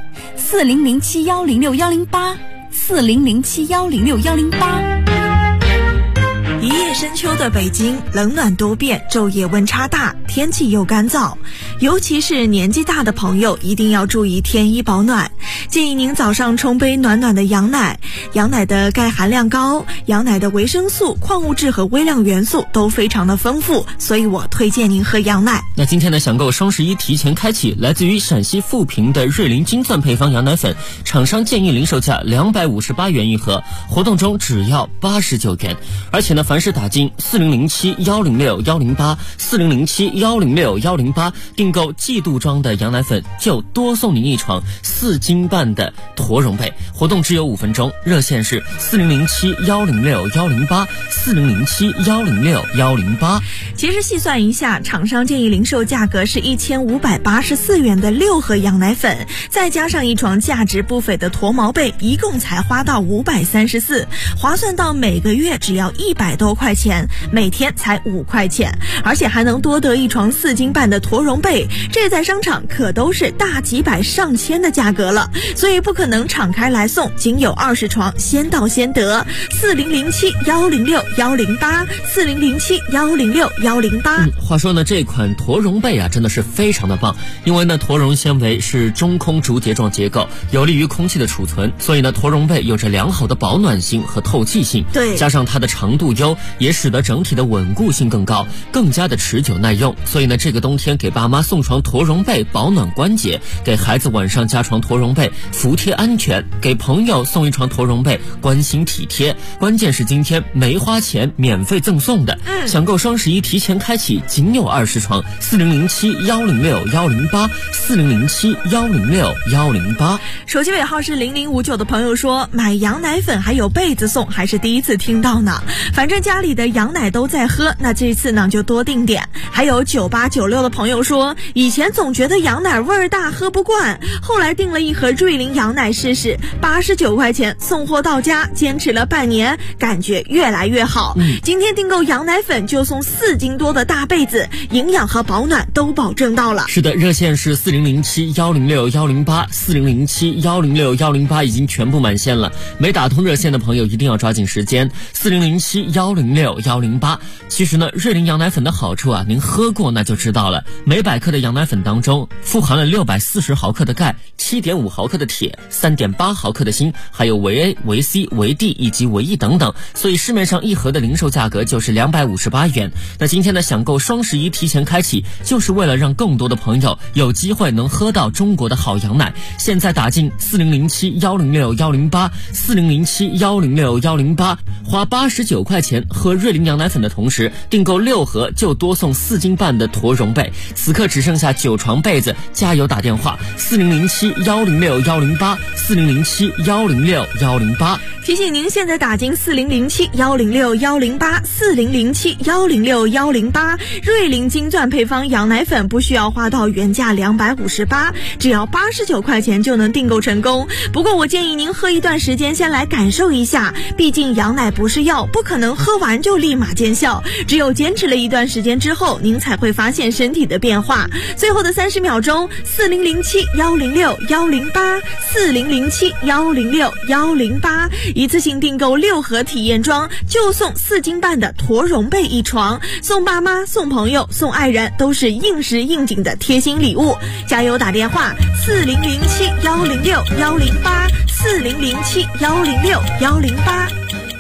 ，4007106108，4007106108。 一叶深秋的北京，冷暖多变，昼夜温差大，天气又干燥，尤其是年纪大的朋友一定要注意添衣保暖。建议您早上冲杯暖暖的羊奶，羊奶的钙含量高，羊奶的维生素、矿物质和微量元素都非常的丰富，所以我推荐您喝羊奶。 那今天呢，享购双11提前开启，来自于陕西富平的瑞麟金钻配方羊奶粉，厂商建议零售价258元一盒，活动中只要89元。而且呢，凡是打进4007106108，4007106108，订购季度装的羊奶粉，就多送您一床4斤半的驼绒被。活动只有5分钟，热线是4007106108，4007106108。 其实细算一下，厂商建议零售价格是1584元的6盒羊奶粉，再加上一床价值不菲的驼毛被，一共才花到534，划算到每个月只要100多块钱，每天才5块钱，而且还能多得一床4斤半的驼绒被，这在商场可都是大几百上千的价格了，所以不可能敞开来送，仅有20床，先到先得。4007106108，4007106108。 话说呢，这款驼绒被啊，真的是非常的棒，因为呢，驼绒纤维是中空竹节状结构，有利于空气的储存，所以呢，驼绒被有着良好的保暖性和透气性。 对， 加上它的长度优，也使得整体的稳固性更高，更加的持久耐用。所以呢，这个冬天给爸妈送床驼绒被，保暖关节；给孩子晚上加床驼绒被，服帖安全；给朋友送一床驼绒被，关心体贴。关键是今天没花钱，免费赠送的。享购双11提前开启，仅有20床，4007106108，4007106108。 手机尾号是0059的朋友说，买羊奶粉还有被子送，还是第一次听到呢。反正家里的羊奶都在喝，那这次呢就多订点。还有9896的朋友说，以前总觉得羊奶味儿大喝不惯，后来订了一盒瑞麟羊奶试试，89块钱送货到家，坚持了半年，感觉越来越好。今天订购羊奶粉就送4斤多的大被子，营养和保暖都保证到了。 是的，热线是4007106108，4007106108已经全部满线了，没打通热线的朋友一定要抓紧时间，4007106108。其实呢，瑞麟羊奶粉的好处啊，您喝过那就知道了。每100克的羊奶粉当中，富含了640毫克的钙，7.5毫克的铁，3.8毫克的锌，还有维 A、维 C、维 D 以及维 E 等等，所以市面上一盒的零售价格就是258元。那今天的享购双11提前开启，就是为了让更多的朋友有机会能喝到中国的好羊奶。现在打进4007106108，4007106108，花89块钱喝瑞麟羊奶粉的同时，订购6盒就多送4斤半的驼绒被。此刻只剩下9床被子，加油打电话，4007106108，4007106108。 提醒您，现在打进4007106108，4007106108，瑞麟金钻配方羊奶粉不需要花到原价258，只要89块钱就能订购成功。不过我建议您喝一段时间先来感受一下，毕竟羊奶不是药，不可能喝喝完就立马见效，只有坚持了一段时间之后，您才会发现身体的变化。最后的30秒钟，4007-106-108，4007-106-108，一次性订购6盒体验装，就送4斤半的驼绒被1床，送爸妈、送朋友、送爱人，都是应时应景的贴心礼物。加油打电话4007-106-108，4007-106-108。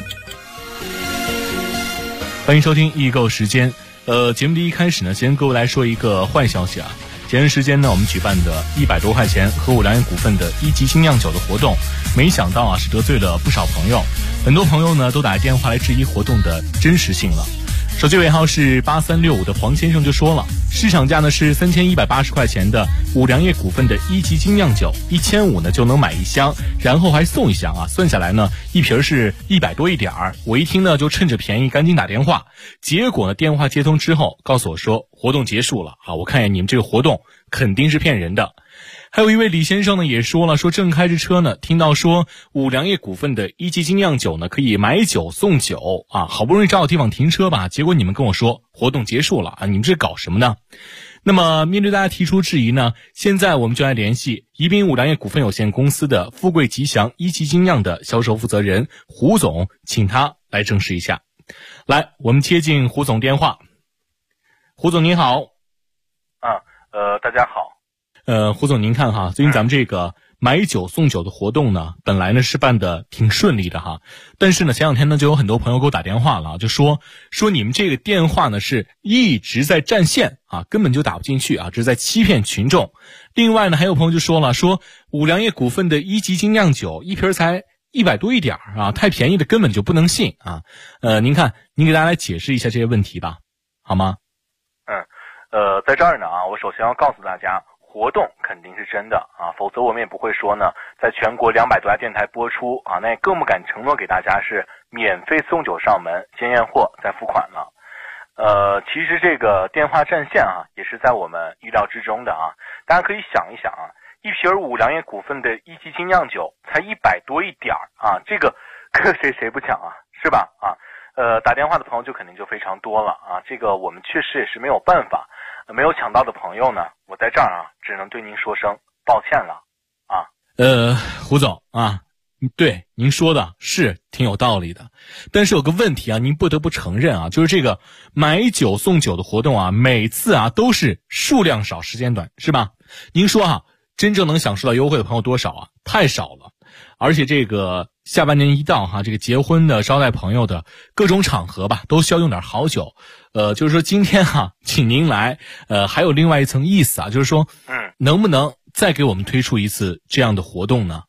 欢迎收听易购时间。节目的一开始呢，先跟各位来说一个坏消息啊。前段时间呢，我们举办的100多块钱和五粮液股份的1级精酿酒的活动，没想到啊是得罪了不少朋友，很多朋友呢都打电话来质疑活动的真实性了。手机尾号是8365的黄先生就说了，市场价呢是3180块钱的五粮液股份的1级精酿酒，1500呢就能买1箱，然后还送1箱啊，算下来呢一瓶是100多一点儿。我一听呢就趁着便宜赶紧打电话，结果呢电话接通之后告诉我说活动结束了啊，我看见你们这个活动肯定是骗人的。还有一位李先生呢也说了，说正开着车呢，听到说五粮液股份的1级精酿酒呢可以买酒送酒啊，好不容易找到地方停车吧，结果你们跟我说活动结束了啊，你们这搞什么呢？那么面对大家提出质疑呢，现在我们就来联系宜宾五粮液股份有限公司的富贵吉祥1级精酿的销售负责人胡总，请他来证实一下。来，我们接进胡总电话。胡总您好。 大家好。 胡总您看哈，最近咱们这个买酒送酒的活动呢，本来呢是办的挺顺利的哈，但是呢前两天呢就有很多朋友给我打电话了，就说你们这个电话呢是一直在占线啊，根本就打不进去啊，这是在欺骗群众。另外呢还有朋友就说了，说五粮液股份的1级精酿酒一瓶才100多一点啊，太便宜的根本就不能信啊。您看您给大家来解释一下这些问题吧，好吗？ 在这儿呢啊，我首先要告诉大家，活动肯定是真的啊，否则我们也不会说呢，在全国200多家电台播出啊，那也更不敢承诺给大家是免费送酒上门，先验货再付款了。其实这个电话占线啊，也是在我们意料之中的啊。大家可以想一想啊，一瓶五粮液股份的1级精酿酒才100多一点啊，这个谁不抢啊，是吧？啊，打电话的朋友就肯定就非常多了啊，这个我们确实也是没有办法。没有抢到的朋友呢，我在这儿啊，只能对您说声抱歉了啊。 胡总啊，对您说的是挺有道理的，但是有个问题啊，您不得不承认啊，就是这个买酒送酒的活动啊，每次啊都是数量少时间短，是吧？您说啊，真正能享受到优惠的朋友多少啊？太少了。而且这个下半年一到哈，这个结婚的、招待朋友的各种场合吧，都需要用点好酒。就是说今天哈，请您来，还有另外一层意思啊，就是说，能不能再给我们推出一次这样的活动呢？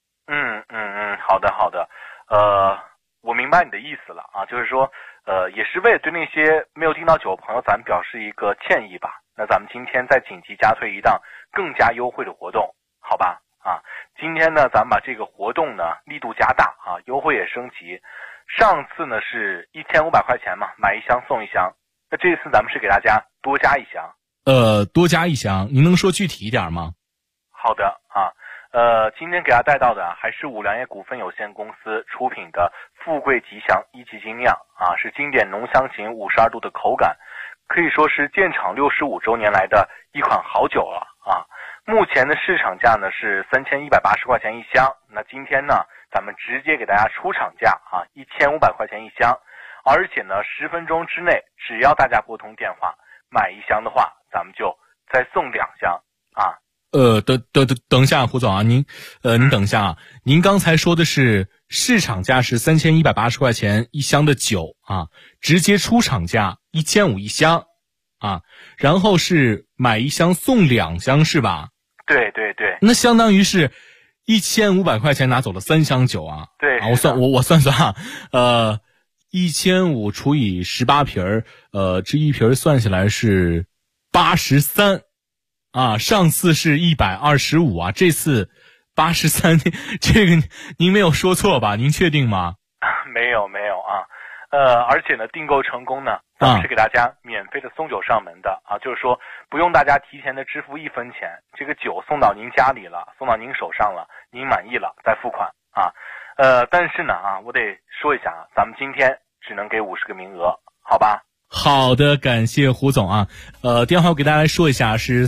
好的，我明白你的意思了啊，就是说，也是为了对那些没有订到酒的朋友，咱们表示一个歉意吧。那咱们今天再紧急加推一档更加优惠的活动，好吧？啊，今天呢，咱们把这个活动呢力度加大啊，优惠也升级。上次呢是1500块钱嘛，买1箱送1箱。那这次咱们是给大家多加1箱。 多加1箱，您能说具体一点吗？ 好的啊，今天给大家带到的还是五粮液股份有限公司出品的富贵吉祥1级精酿啊，是经典浓香型52度的口感，可以说是建厂65周年来的一款好酒了啊。目前的市场价呢是3180块钱1箱，那今天呢咱们直接给大家出厂价啊，1500块钱1箱，而且呢10分钟之内，只要大家拨通电话买1箱的话，咱们就再送2箱啊。 等一下，胡总啊，您等一下啊，您刚才说的是市场价是3180块钱1箱的酒啊，直接出厂价15001箱啊，然后是买1箱送2箱是吧？ 对， 那相当于是1500块钱拿走了3箱酒啊。 对啊，我算啊，1500除以18瓶这一瓶算下来是83啊，上次是125啊，这次83，这个您没有说错吧？您确定吗？ 没有啊，而且呢，订购成功呢，咱们是给大家免费的送酒上门的啊，就是说不用大家提前的支付1分钱，这个酒送到您家里了，送到您手上了，您满意了再付款啊。但是呢啊，我得说一下啊，咱们今天只能给50个名额，好吧？ 好的，感谢胡总啊。电话我给大家来说一下，是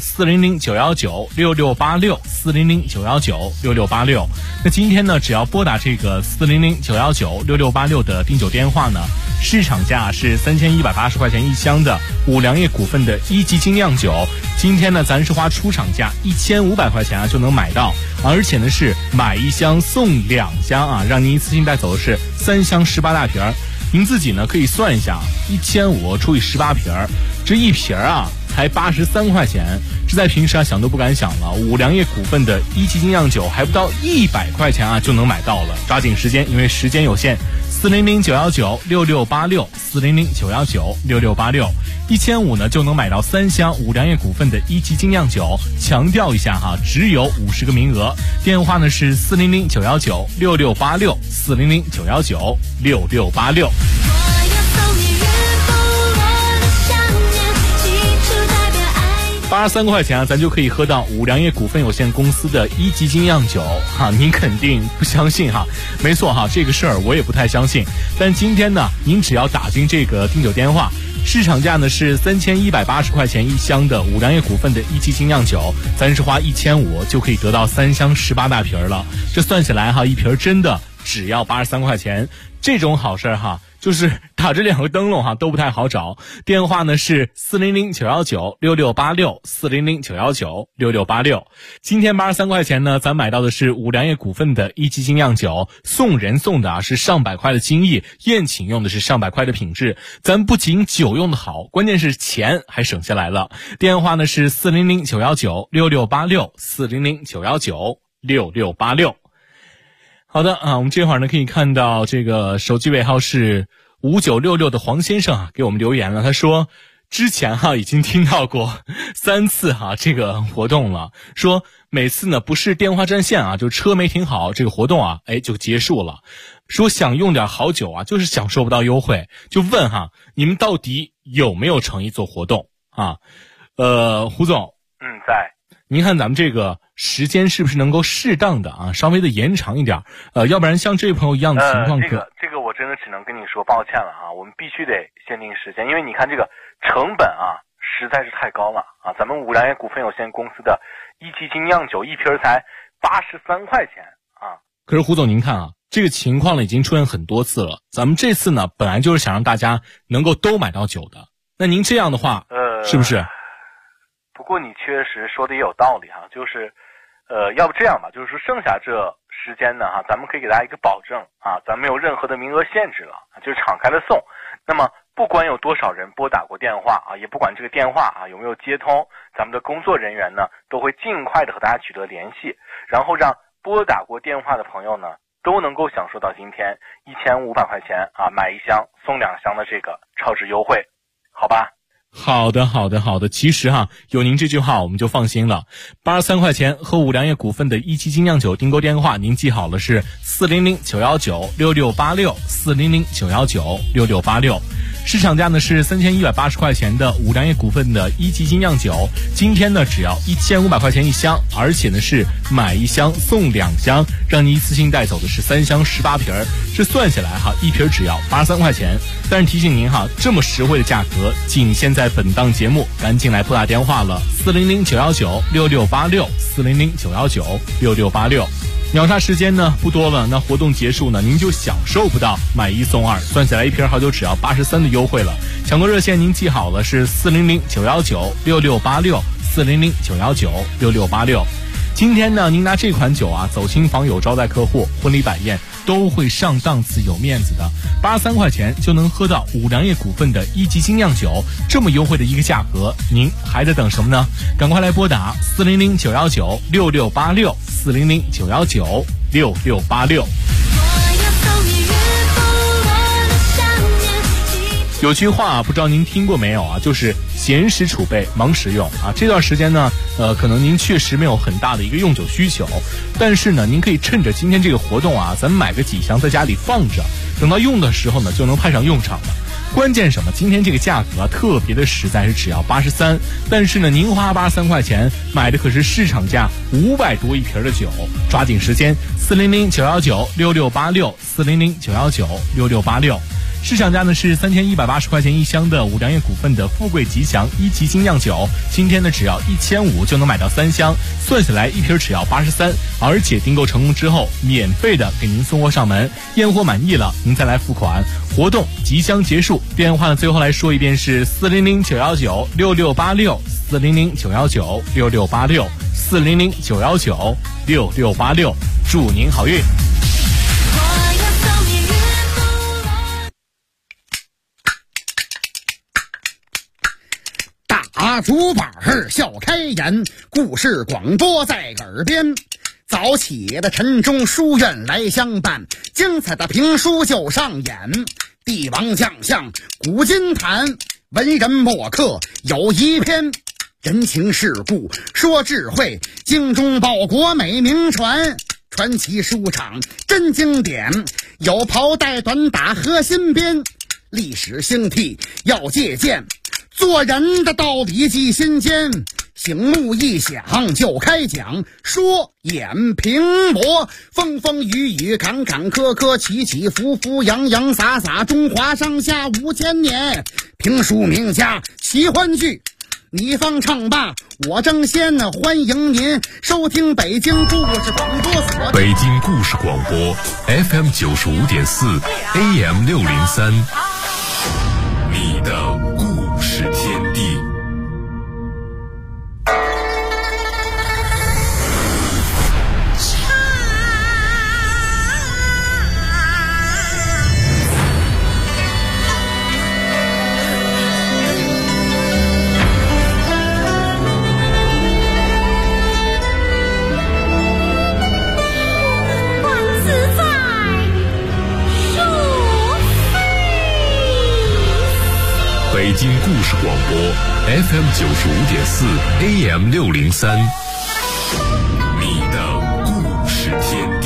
400-919-6686，400-919-6686。那今天呢，只要拨打这个400-919-6686的订酒电话呢，市场价是3180块钱一箱的五粮液股份的1级精酿酒。今天呢，咱是花出厂价1500块钱啊就能买到，而且呢是买1箱送2箱啊，让您一次性带走的是3箱18大瓶。您自己呢可以算一下，1500除以18瓶，这一瓶啊才83块钱，这在平时啊想都不敢想了。五粮液股份的1级精酿酒还不到100块钱啊就能买到了，抓紧时间，因为时间有限。400-919-6686，400-919-6686，1500呢就能买到3箱五粮液股份的1级精酿酒。强调一下哈，只有50个名额。电话呢是400-919-6686，400-919-6686。83块钱啊，咱就可以喝到五粮液股份有限公司的1级精酿酒哈，您肯定不相信哈？没错哈，这个事儿我也不太相信。但今天呢，您只要打进这个订酒电话，市场价呢是3180块钱一箱的五粮液股份的1级精酿酒，咱是花1500就可以得到3箱18大瓶了。这算起来哈，一瓶真的只要83块钱，这种好事哈。就是打这2个灯笼哈都不太好找。电话呢是400-919-6686，400-919-6686。今天83块钱呢，咱买到的是五粮液股份的1级精酿酒，送人送的啊是上百块的精益，宴请用的是上百块的品质。咱不仅酒用的好，关键是钱还省下来了。电话呢是400-919-6686，400-919-6686。好的啊，我们这会儿呢可以看到这个手机尾号是5966的黄先生啊给我们留言了，他说之前哈已经听到过3次哈这个活动了，说每次呢不是电话占线啊，就车没停好，这个活动啊就结束了。说想用点好酒啊，就是享受不到优惠，就问哈你们到底有没有诚意做活动啊？胡总， 在。 您看咱们这个时间是不是能够适当的啊，稍微的延长一点？要不然像这位朋友一样的情况， 这个我真的只能跟你说抱歉了啊，我们必须得限定时间，因为你看这个成本啊实在是太高了啊，咱们五粮液股份有限公司的1级精酿酒一瓶才83块钱啊。 可是胡总您看啊，这个情况呢已经出现很多次了，咱们这次呢本来就是想让大家能够都买到酒的，那您这样的话是不是？ 不过你确实说的也有道理哈，就是要不这样吧，就是说剩下这时间呢哈，咱们可以给大家一个保证啊，咱没有任何的名额限制了，就是敞开了送。那么不管有多少人拨打过电话啊，也不管这个电话啊有没有接通，咱们的工作人员呢都会尽快的和大家取得联系，然后让拨打过电话的朋友呢都能够享受到今天1500块钱啊买1箱送2箱的这个超值优惠，好吧？ 好的。其实哈，有您这句话我们就放心了。83块钱和五粮液股份的1级精酿酒订购电话，您记好了是400-919-6686，400-919-6686。市场价呢是3180块钱的五粮液股份的1级精酿酒，今天呢只要1500块钱一箱，而且呢是买1箱送2箱，让您一次性带走的是3箱18瓶。这算下来哈，一瓶只要83块钱。但是提醒您哈，这么实惠的价格仅限在本档节目，赶紧来拨打电话了，400-919-6686，400-919-6686。秒杀时间呢不多了，那活动结束呢您就享受不到买1送2，算起来一瓶好酒只要83的优惠了。抢购热线您记好了是400-919-6686，400-919-6686。今天呢您拿这款酒啊走亲访友招待客户婚礼摆宴都会上档次有面子的，83块钱就能喝到五粮液股份的1级精酿酒，这么优惠的一个价格，您还在等什么呢？赶快来拨打400-919-6686，400-919-6686。有句话不知道您听过没有啊，就是闲时储备忙时用啊。这段时间呢可能您确实没有很大的一个用酒需求，但是呢您可以趁着今天这个活动啊，咱们买个几箱在家里放着，等到用的时候呢就能派上用场了。关键什么？今天这个价格啊特别的实在，是只要83，但是呢您花83块钱买的可是市场价500多一瓶的酒，抓紧时间，400-919-6686，400-919-6686。 市场价呢是3180块钱一箱的五粮液股份的富贵吉祥1级精酿酒，今天呢只要1500就能买到3箱，算下来一瓶只要83，而且订购成功之后免费的给您送货上门，验货满意了您再来付款。活动即将结束，电话呢最后来说一遍是400-919-6686，400-919-6686，400-919-6686，祝您好运。 大竹板笑开颜，故事广播在耳边。早起的晨钟书院来相伴，精彩的评书就上演。帝王将相古今谈，文人墨客有一篇。人情世故说智慧，精忠报国美名传。传奇书场真经典，有袍带短打和新编。历史兴替要借鉴，做人的道理记心间。醒目一响就开讲，说演评驳，风风雨雨坎坎坷坷，起起伏伏洋洋洒洒，中华上下5000年。评书名家奇欢聚，你方唱罢我争先，欢迎您收听北京故事广播所。 北京故事广播 FM 95.4 AM 603，你的故事天地。北京故事广播 FM 95.4 AM 603，你的故事天地。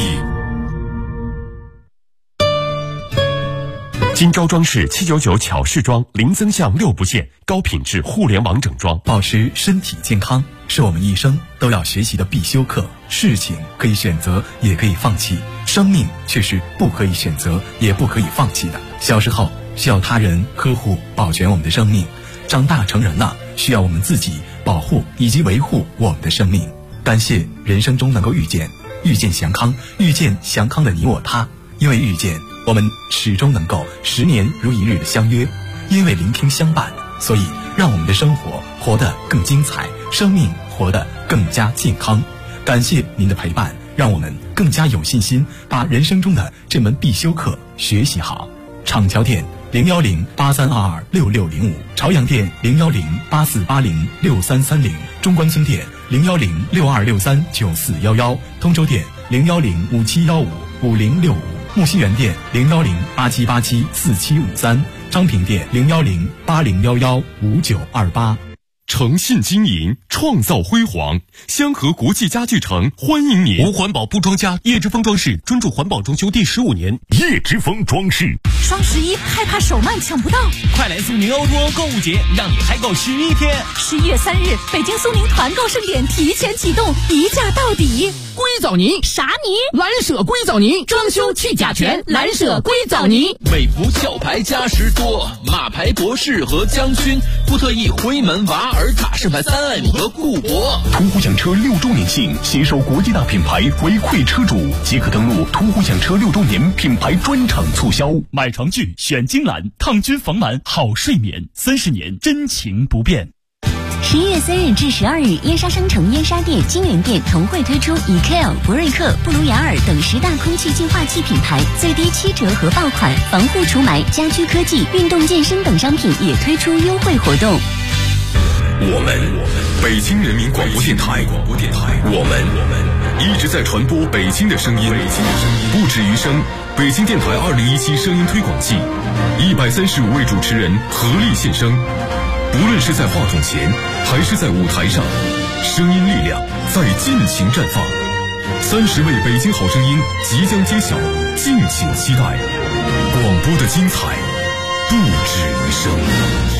金招装饰799巧饰装，零增项6不限，高品质互联网整装。 保持身体健康是我们一生都要学习的必修课。事情可以选择，也可以放弃，生命却是不可以选择，也不可以放弃的。小时候需要他人呵护保全我们的生命，长大成人了需要我们自己保护以及维护我们的生命。感谢人生中能够遇见祥康，遇见祥康的你我他。因为遇见，我们始终能够10年如一日的相约；因为聆听相伴，所以让我们的生活活得更精彩，生命活得更加健康。感谢您的陪伴，让我们更加有信心把人生中的这门必修课学习好。厂桥店01083226605，朝阳店01084806330，中关村店01062639411，通州店01057155065，木樨园店01087874753，昌平店01080115928。 诚信经营，创造辉煌。香河国际家具城欢迎您！无环保不装家，叶之峰装饰专注环保装修第15年。叶之峰装饰。 双11害怕手慢抢不到， 快来苏宁欧多购物节，让你嗨购11天。 11月3日，北京苏宁团购盛典提前启动，一价到底。 硅藻泥啥泥？ 蓝舍硅藻泥，装修去甲醛，蓝舍硅藻泥。美孚壳牌嘉实多，马牌博士和将军，福特 E 辉门瓦尔塔盛牌3M和固铂。 途虎养车6周年庆，携手国际大品牌回馈车主，即可登录途虎养车6周年品牌专场促销。 买床具选金兰，抗菌防螨好睡眠，30年真情不变。 11月3日至12日，燕莎商城燕莎店、金源店同会推出EKL、博瑞克、布卢雅尔等10大空气净化器品牌最低7折和爆款，防护除霾、家居科技、运动健身等商品也推出优惠活动。 我们北京人民广播电台，我们一直在传播北京的声音，不止于声。北京电台2017声音推广季，135位主持人合力献声。无论是在话筒前还是在舞台上，声音力量在尽情绽放。30位北京好声音即将揭晓，敬请期待。广播的精彩不止于声。